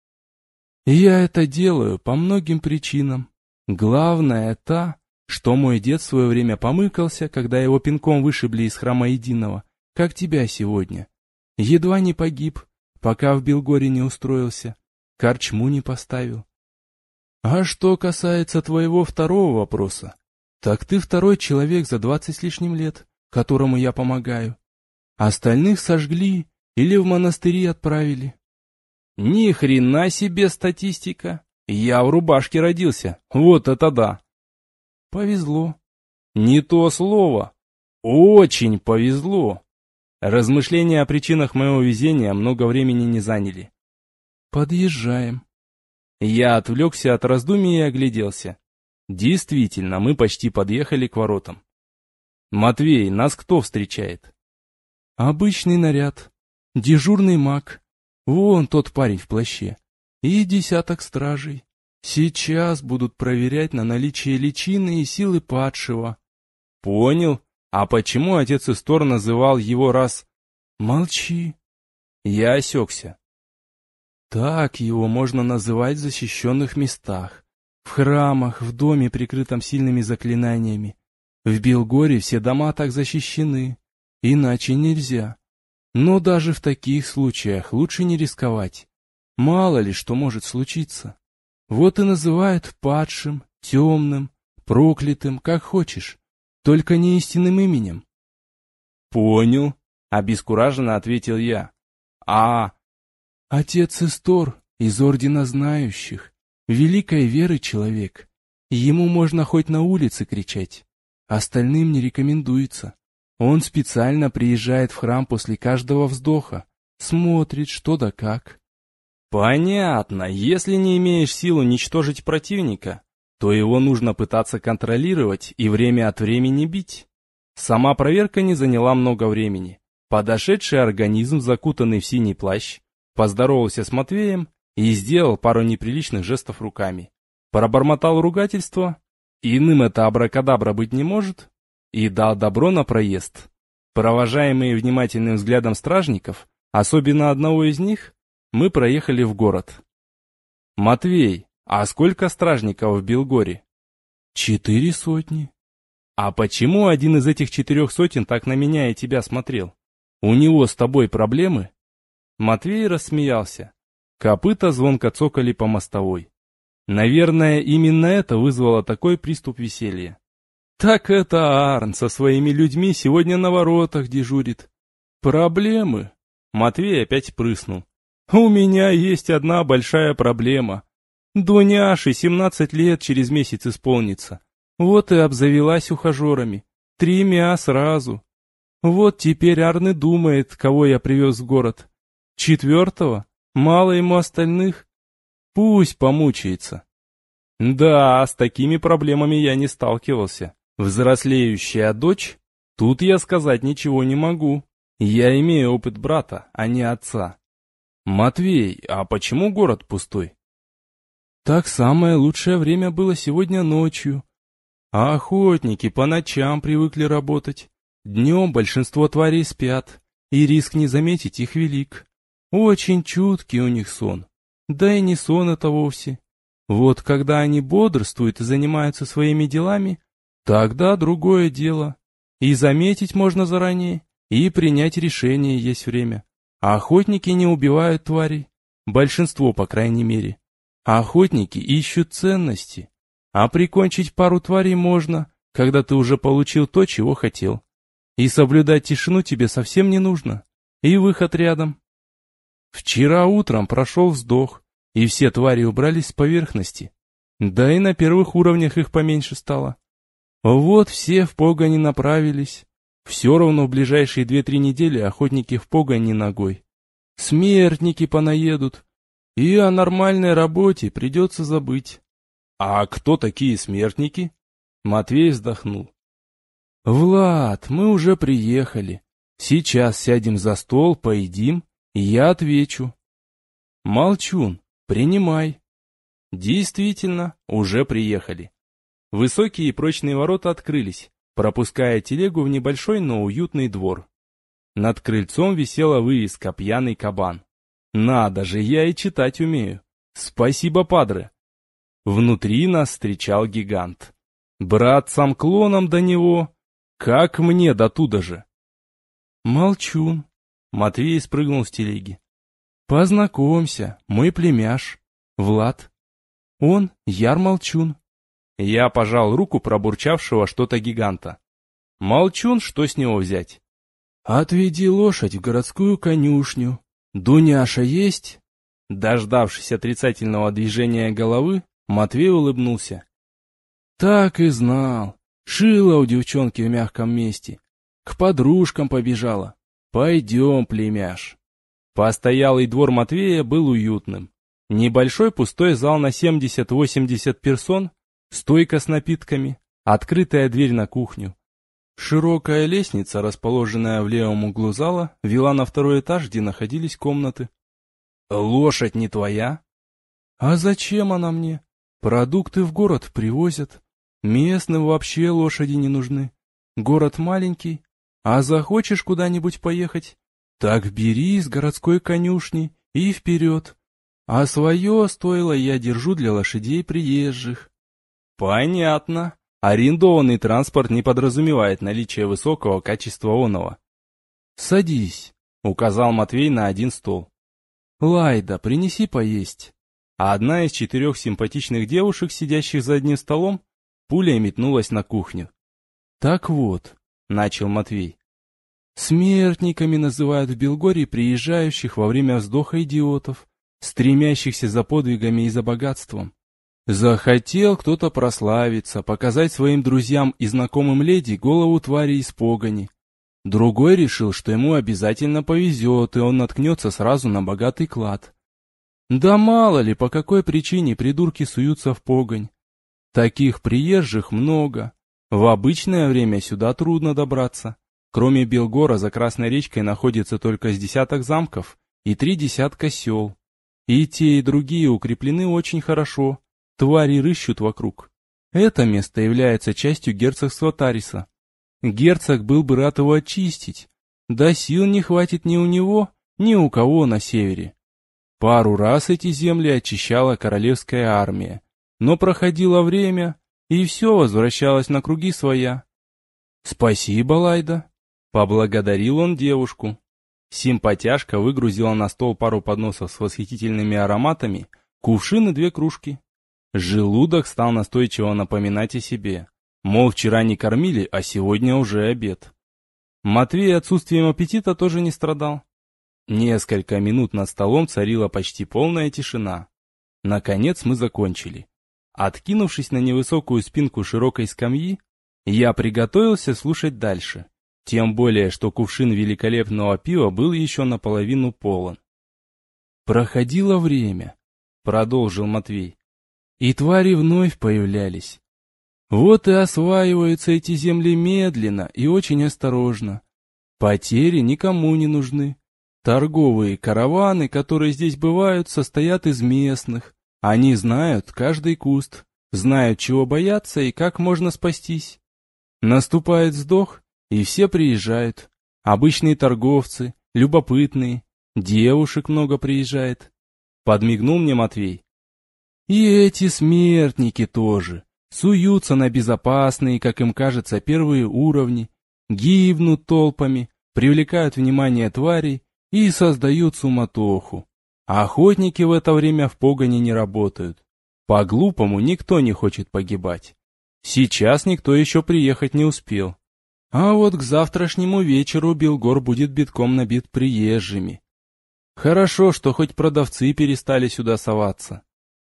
«Я это делаю по многим причинам. Главное та, что мой дед в свое время помыкался, когда его пинком вышибли из храма Единого, как тебя сегодня. Едва не погиб, пока в Белгоре не устроился, корчму не поставил. А что касается твоего второго вопроса, так ты второй человек за двадцать с лишним лет, которому я помогаю. Остальных сожгли или в монастыри отправили». «Ни хрена себе статистика! Я в рубашке родился, вот это да!» «Повезло». «Не то слово! Очень повезло!» Размышления о причинах моего везения много времени не заняли. «Подъезжаем». Я отвлекся от раздумий и огляделся. Действительно, мы почти подъехали к воротам. «Матвей, нас кто встречает?» «Обычный наряд. Дежурный маг. Вон тот парень в плаще. И десяток стражей. Сейчас будут проверять на наличие личины и силы падшего». «Понял. А почему отец Истор называл его раз...» «Молчи». Я осекся. Так его можно называть в защищенных местах. В храмах, в доме, прикрытом сильными заклинаниями. В Белгоре все дома так защищены. Иначе нельзя. Но даже в таких случаях лучше не рисковать. Мало ли что может случиться. Вот и называют падшим, темным, проклятым, как хочешь. Только не истинным именем. «Понял», — обескураженно ответил я. «А...» «Отец Истор из Ордена Знающих, великой веры человек. Ему можно хоть на улице кричать. Остальным не рекомендуется. Он специально приезжает в храм после каждого вздоха, смотрит, что да как». «Понятно. Если не имеешь сил уничтожить противника, то его нужно пытаться контролировать и время от времени бить». Сама проверка не заняла много времени. Подошедший организм, закутанный в синий плащ, поздоровался с Матвеем и сделал пару неприличных жестов руками. Пробормотал ругательство, иным это абракадабра быть не может, и дал добро на проезд. Провожаемые внимательным взглядом стражников, особенно одного из них, мы проехали в город. «Матвей, а сколько стражников в Белгоре?» «Четыре сотни». «А почему один из этих четырех сотен так на меня и тебя смотрел? У него с тобой проблемы?» Матвей рассмеялся. Копыта звонко цокали по мостовой. Наверное, именно это вызвало такой приступ веселья. «Так это Арн со своими людьми сегодня на воротах дежурит». «Проблемы?» Матвей опять прыснул. «У меня есть одна большая проблема. Дуняше семнадцать лет через месяц исполнится. Вот и обзавелась ухажерами. Тремя сразу. Вот теперь Арн и думает, кого я привез в город. Четвертого? Мало ему остальных? Пусть помучается». Да, с такими проблемами я не сталкивался. Взрослеющая дочь? Тут я сказать ничего не могу. Я имею опыт брата, а не отца. «Матвей, а почему город пустой?» «Так самое лучшее время было сегодня ночью. А охотники по ночам привыкли работать. Днем большинство тварей спят, и риск не заметить их велик. Очень чуткий у них сон. Да и не сон это вовсе. Вот когда они бодрствуют и занимаются своими делами, тогда другое дело. И заметить можно заранее, и принять решение есть время. А охотники не убивают тварей. Большинство, по крайней мере. А охотники ищут ценности. А прикончить пару тварей можно, когда ты уже получил то, чего хотел. И соблюдать тишину тебе совсем не нужно. И выход рядом. Вчера утром прошел вздох, и все твари убрались с поверхности. Да и на первых уровнях их поменьше стало. Вот все в погони направились. Все равно в ближайшие две-три недели охотники в погони ногой. Смертники понаедут. И о нормальной работе придется забыть. «А кто такие смертники?» Матвей вздохнул. «Влад, мы уже приехали. Сейчас сядем за стол, поедим, и я отвечу». Молчун, принимай. Действительно, уже приехали. Высокие и прочные ворота открылись, пропуская телегу в небольшой, но уютный двор. Над крыльцом висела вывеска «Пьяный кабан». Надо же, я и читать умею. Спасибо, падре. Внутри нас встречал гигант. Братцам-клонам до него, как мне до туда же. Молчун. Матвей спрыгнул с телеги. Познакомься, мой племяш, Влад. Он Яр Молчун. Я пожал руку пробурчавшего что-то гиганта. Молчун, что с него взять? Отведи лошадь в городскую конюшню. Дуняша есть? Дождавшись отрицательного движения головы, Матвей улыбнулся. Так и знал. Шила у девчонки в мягком месте. К подружкам побежала. Пойдем, племяш. Постоялый двор Матвея был уютным. Небольшой пустой зал на семьдесят-восемьдесят персон, стойка с напитками, открытая дверь на кухню. Широкая лестница, расположенная в левом углу зала, вела на второй этаж, где находились комнаты. Лошадь не твоя? А зачем она мне? Продукты в город привозят. Местным вообще лошади не нужны. Город маленький. А захочешь куда-нибудь поехать? Так бери из городской конюшни и вперед. А свое стоило я держу для лошадей приезжих. Понятно. Арендованный транспорт не подразумевает наличие высокого качества оного. Садись, указал Матвей на один стол. Лайда, принеси поесть. А одна из четырех симпатичных девушек, сидящих за одним столом, пулей метнулась на кухню. Так вот, начал Матвей. Смертниками называют в Белгорье приезжающих во время вздоха идиотов, стремящихся за подвигами и за богатством. Захотел кто-то прославиться, показать своим друзьям и знакомым леди голову твари из погони. Другой решил, что ему обязательно повезет, и он наткнется сразу на богатый клад. Да мало ли, по какой причине придурки суются в погонь. Таких приезжих много. В обычное время сюда трудно добраться. Кроме Белгора за Красной речкой находится только с десяток замков и три десятка сел. И те, и другие укреплены очень хорошо. Твари рыщут вокруг. Это место является частью герцогства Тариса. Герцог был бы рад его очистить. Да сил не хватит ни у него, ни у кого на севере. Пару раз эти земли очищала королевская армия. Но проходило время, и все возвращалось на круги своя. «Спасибо, Лайда», — поблагодарил он девушку. Симпатяшка выгрузила на стол пару подносов с восхитительными ароматами, кувшин и две кружки. Желудок стал настойчиво напоминать о себе. Мол, вчера не кормили, а сегодня уже обед. Матвей отсутствием аппетита тоже не страдал. Несколько минут над столом царила почти полная тишина. Наконец мы закончили. Откинувшись на невысокую спинку широкой скамьи, я приготовился слушать дальше. Тем более, что кувшин великолепного пива был еще наполовину полон. «Проходило время», — продолжил Матвей. И твари вновь появлялись. Вот и осваиваются эти земли медленно и очень осторожно. Потери никому не нужны. Торговые караваны, которые здесь бывают, состоят из местных. Они знают каждый куст, знают, чего бояться и как можно спастись. Наступает вздох, и все приезжают. Обычные торговцы, любопытные, девушек много приезжает. Подмигнул мне Матвей. И эти смертники тоже суются на безопасные, как им кажется, первые уровни, гибнут толпами, привлекают внимание тварей и создают суматоху. Охотники в это время в погоне не работают. По-глупому никто не хочет погибать. Сейчас никто еще приехать не успел. А вот к завтрашнему вечеру Белгор будет битком набит приезжими. Хорошо, что хоть продавцы перестали сюда соваться.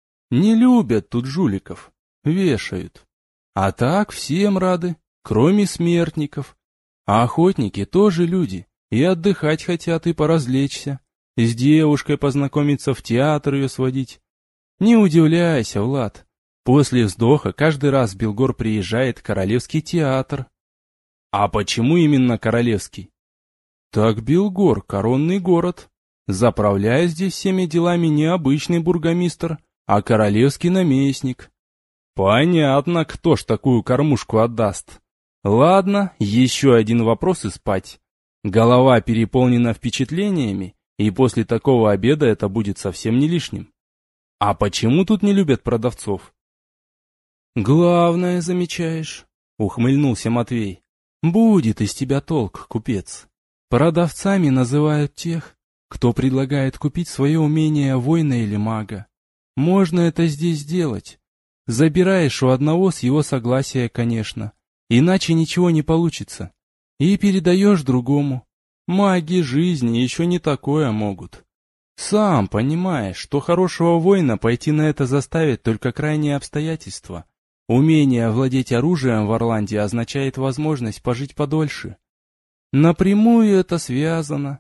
Не любят тут жуликов, вешают. А так всем рады, кроме смертников. А охотники тоже люди, и отдыхать хотят, и поразвлечься. С девушкой познакомиться, в театр ее сводить. Не удивляйся, Влад, после вздоха каждый раз в Белгор приезжает Королевский театр. А почему именно Королевский? Так Белгор — коронный город. Заправляет здесь всеми делами не обычный бургомистр, а королевский наместник. Понятно, кто ж такую кормушку отдаст. Ладно, еще один вопрос и спать. Голова переполнена впечатлениями, и после такого обеда это будет совсем не лишним. А почему тут не любят продавцов? Главное замечаешь, ухмыльнулся Матвей. Будет из тебя толк, купец. Продавцами называют тех, кто предлагает купить свое умение воина или мага. Можно это здесь сделать. Забираешь у одного с его согласия, конечно, иначе ничего не получится. И передаешь другому. Маги жизни еще не такое могут. Сам понимаешь, что хорошего воина пойти на это заставит только крайние обстоятельства. Умение владеть оружием в Орланде означает возможность пожить подольше. Напрямую это связано.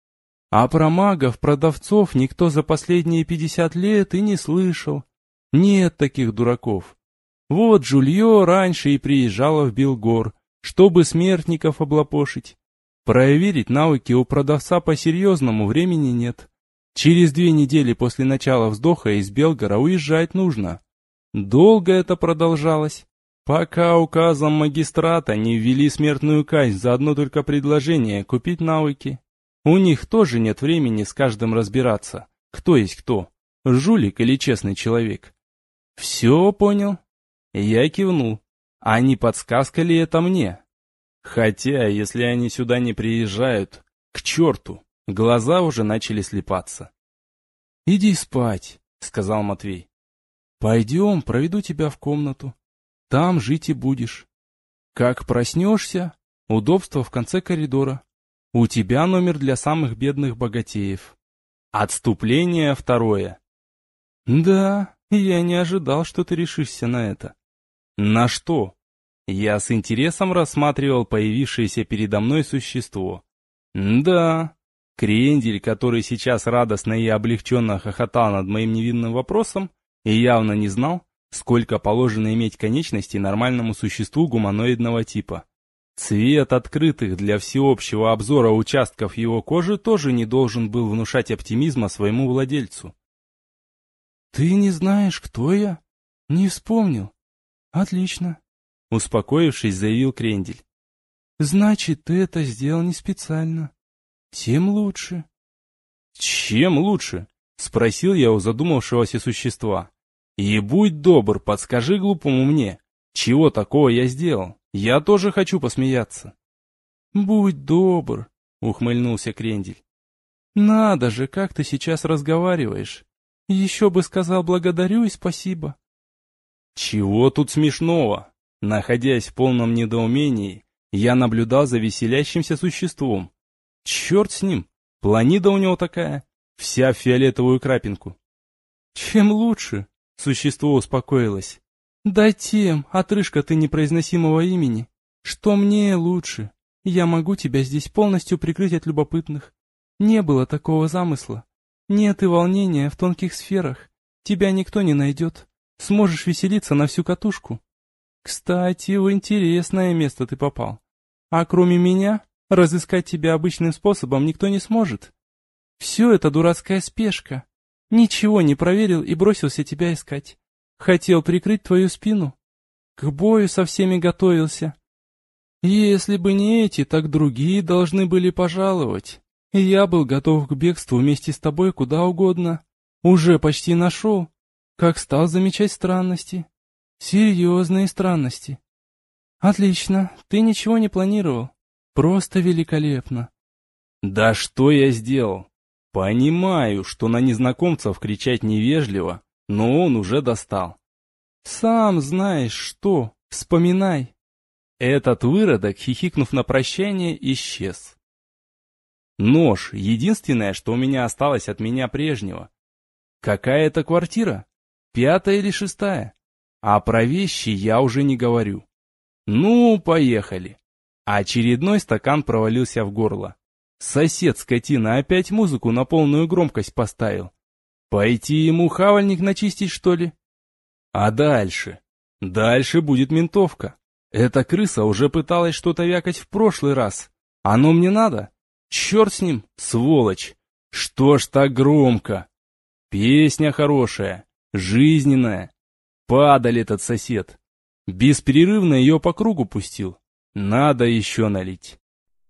А про магов-продавцов никто за последние пятьдесят лет и не слышал. Нет таких дураков. Вот Жулье раньше и приезжала в Белгор, чтобы смертников облапошить. Проверить навыки у продавца по-серьезному времени нет. Через две недели после начала вздоха из Белгора уезжать нужно. Долго это продолжалось, пока указом магистрата не ввели смертную казнь за одно только предложение купить навыки. У них тоже нет времени с каждым разбираться, кто есть кто, жулик или честный человек. Все понял? Я кивнул. А не подсказка ли это мне? Хотя, если они сюда не приезжают, к черту, глаза уже начали слепаться. «Иди спать», — сказал Матвей. «Пойдем, проведу тебя в комнату. Там жить и будешь. Как проснешься, удобство в конце коридора. У тебя номер для самых бедных богатеев. Отступление второе». «Да, я не ожидал, что ты решишься на это». «На что?» Я с интересом рассматривал появившееся передо мной существо. Да, крендель, который сейчас радостно и облегченно хохотал над моим невинным вопросом, и явно не знал, сколько положено иметь конечностей нормальному существу гуманоидного типа. Цвет открытых для всеобщего обзора участков его кожи тоже не должен был внушать оптимизма своему владельцу. «Ты не знаешь, кто я? Не вспомнил? Отлично», — успокоившись, заявил крендель. «Значит, ты это сделал не специально. Тем лучше». «Чем лучше?» — спросил я у задумавшегося существа. «И будь добр, подскажи глупому мне, чего такого я сделал? Я тоже хочу посмеяться». «Будь добр», — ухмыльнулся крендель. «Надо же, как ты сейчас разговариваешь. Еще бы сказал благодарю и спасибо». «Чего тут смешного?» Находясь в полном недоумении, я наблюдал за веселящимся существом. Черт с ним, планида у него такая, вся в фиолетовую крапинку. «Чем лучше?» — существо успокоилось. «Да тем, отрыжка ты непроизносимого имени, что мне лучше. Я могу тебя здесь полностью прикрыть от любопытных. Не было такого замысла. Нет и волнения в тонких сферах. Тебя никто не найдет. Сможешь веселиться на всю катушку. Кстати, в интересное место ты попал. А кроме меня, разыскать тебя обычным способом никто не сможет. Все это дурацкая спешка. Ничего не проверил и бросился тебя искать. Хотел прикрыть твою спину. К бою со всеми готовился. Если бы не эти, так другие должны были пожаловать. И я был готов к бегству вместе с тобой куда угодно. Уже почти нашел, как стал замечать странности. Серьезные странности. Отлично, ты ничего не планировал. Просто великолепно. Да что я сделал? Понимаю, что на незнакомцев кричать невежливо, но он уже достал. Сам знаешь что, вспоминай. Этот выродок, хихикнув на прощание, исчез. Нож — единственное, что у меня осталось от меня прежнего. Какая это квартира? Пятая или шестая? А про вещи я уже не говорю. Ну, поехали. Очередной стакан провалился в горло. Сосед, скотина, опять музыку на полную громкость поставил. Пойти ему хавальник начистить, что ли? А дальше? Дальше будет ментовка. Эта крыса уже пыталась что-то вякать в прошлый раз. Оно мне надо? Черт с ним, сволочь. Что ж так громко? Песня хорошая, жизненная. Падаль этот сосед. Бесперерывно ее по кругу пустил. Надо еще налить.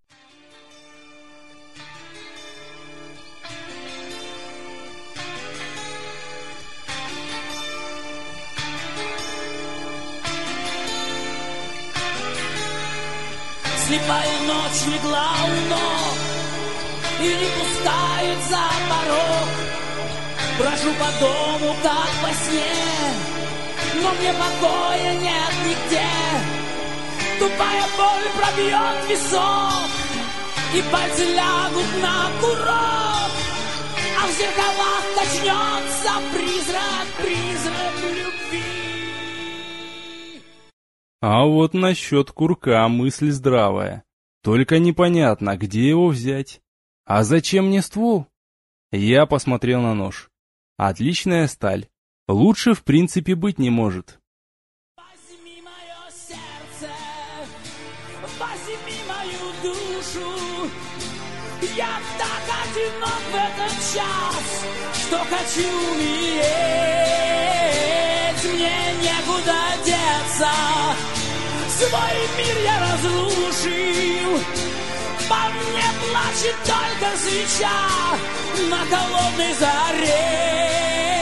Слепая ночь легла у ног и не пускает за порог. Брожу по дому, как во сне, но мне покоя нет нигде. Тупая боль пробьет висок, и пальцы лягут на курок, а в зеркалах качнется призрак, призрак любви. А вот насчет курка мысль здравая. Только непонятно, где его взять. А зачем мне ствол? Я посмотрел на нож. Отличная сталь. Лучше в принципе быть не может. Возьми мое сердце, возьми мою душу. Я так одинок в этот час, что хочу умереть. Мне некуда деться, свой мир я разрушил. По мне плачет только свеча на холодной заре.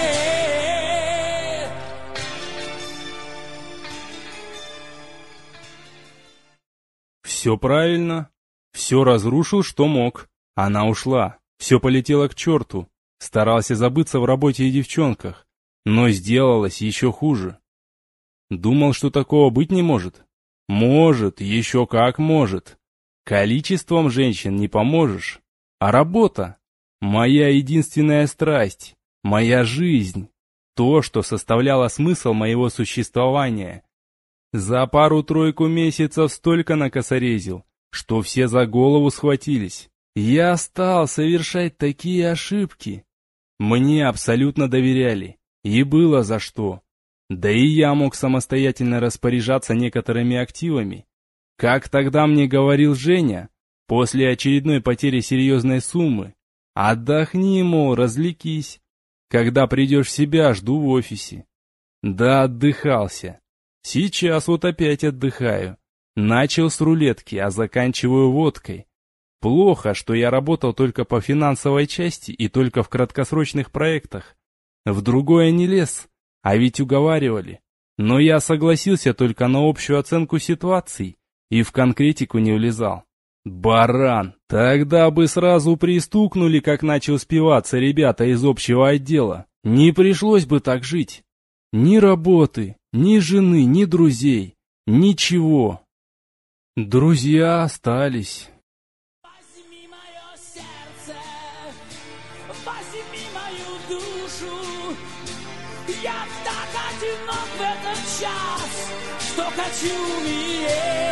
Все правильно. Все разрушил, что мог. Она ушла. Все полетело к черту. Старался забыться в работе и девчонках. Но сделалось еще хуже. Думал, что такого быть не может. Может, еще как может. Количеством женщин не поможешь. А работа? Моя единственная страсть. Моя жизнь. То, что составляло смысл моего существования. За пару-тройку месяцев столько накосорезил, что все за голову схватились. Я стал совершать такие ошибки. Мне абсолютно доверяли, и было за что. Да и я мог самостоятельно распоряжаться некоторыми активами. Как тогда мне говорил Женя, после очередной потери серьезной суммы: отдохни, мол, развлекись. Когда придешь в себя, жду в офисе. Да, отдыхался. Сейчас вот опять отдыхаю. Начал с рулетки, а заканчиваю водкой. Плохо, что я работал только по финансовой части и только в краткосрочных проектах. В другое не лез, а ведь уговаривали. Но я согласился только на общую оценку ситуаций и в конкретику не влезал. Баран! Тогда бы сразу пристукнули, как начал спиваться ребята из общего отдела. Не пришлось бы так жить. Ни работы, ни жены, ни друзей. Ничего. Друзья остались. Возьми мое сердце, возьми мою душу. Я так одинок в этот час, что хочу умереть.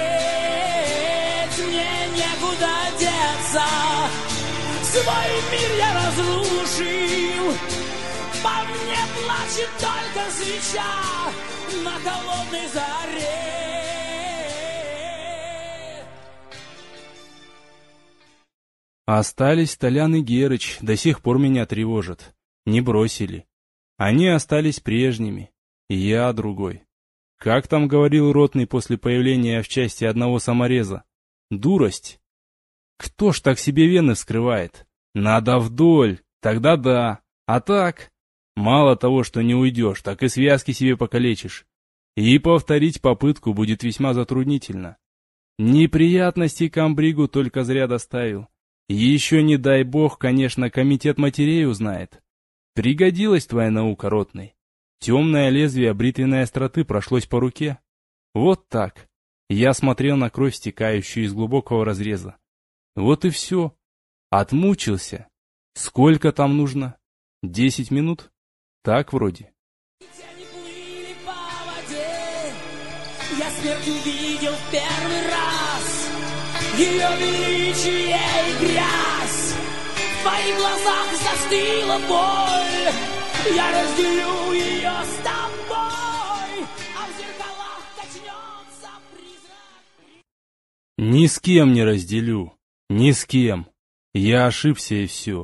Мне некуда деться, свой мир я разрушил. По мне плачет только свеча на холодной заре. Остались Толян и Герыч, до сих пор меня тревожат. Не бросили. Они остались прежними. И я другой. Как там говорил ротный после появления в части одного самореза? Дурость. Кто ж так себе вены вскрывает? Надо вдоль, тогда да. А так... Мало того, что не уйдешь, так и связки себе покалечишь. И повторить попытку будет весьма затруднительно. Неприятностей комбригу только зря доставил. Еще не дай бог, конечно, комитет матерей узнает. Пригодилась твоя наука, ротный. Темное лезвие бритвенной остроты прошлось по руке. Вот так. Я смотрел на кровь, стекающую из глубокого разреза. Вот и все. Отмучился. Сколько там нужно? Десять минут? Так вроде. Тени плыли по воде, я смерть увидел в первый раз. Ее величие и грязь, в твоих глазах застыла боль. Я разделю ее с тобой, а в зеркалах качнется призрак. Ни с кем не разделю. Ни с кем. Я ошибся и все.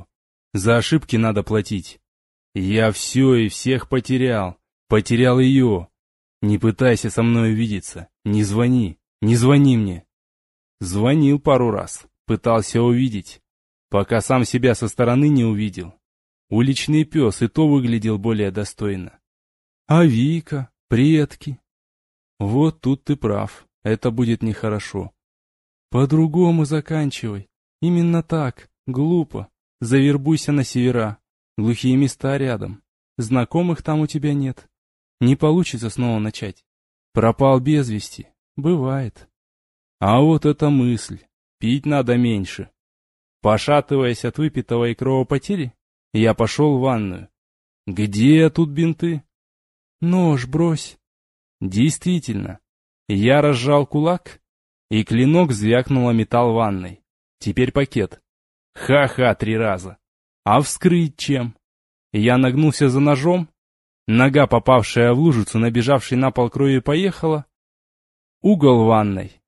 За ошибки надо платить. Я все и всех потерял. Потерял ее. Не пытайся со мной увидеться. Не звони. Не звони мне. Звонил пару раз. Пытался увидеть. Пока сам себя со стороны не увидел. Уличный пес и то выглядел более достойно. А Вика, предки. Вот тут ты прав. Это будет нехорошо. По-другому заканчивай. Именно так. Глупо. Завербуйся на севера. Глухие места рядом. Знакомых там у тебя нет. Не получится снова начать. Пропал без вести. Бывает. А вот эта мысль. Пить надо меньше. Пошатываясь от выпитого и кровопотери, я пошел в ванную. Где тут бинты? Нож брось. Действительно. Я разжал кулак, и клинок звякнул о металл ванной. Теперь пакет. Ха-ха, три раза. А вскрыть чем? Я нагнулся за ножом. Нога, попавшая в лужицу, набежавшей на пол крови, поехала. Угол ванной.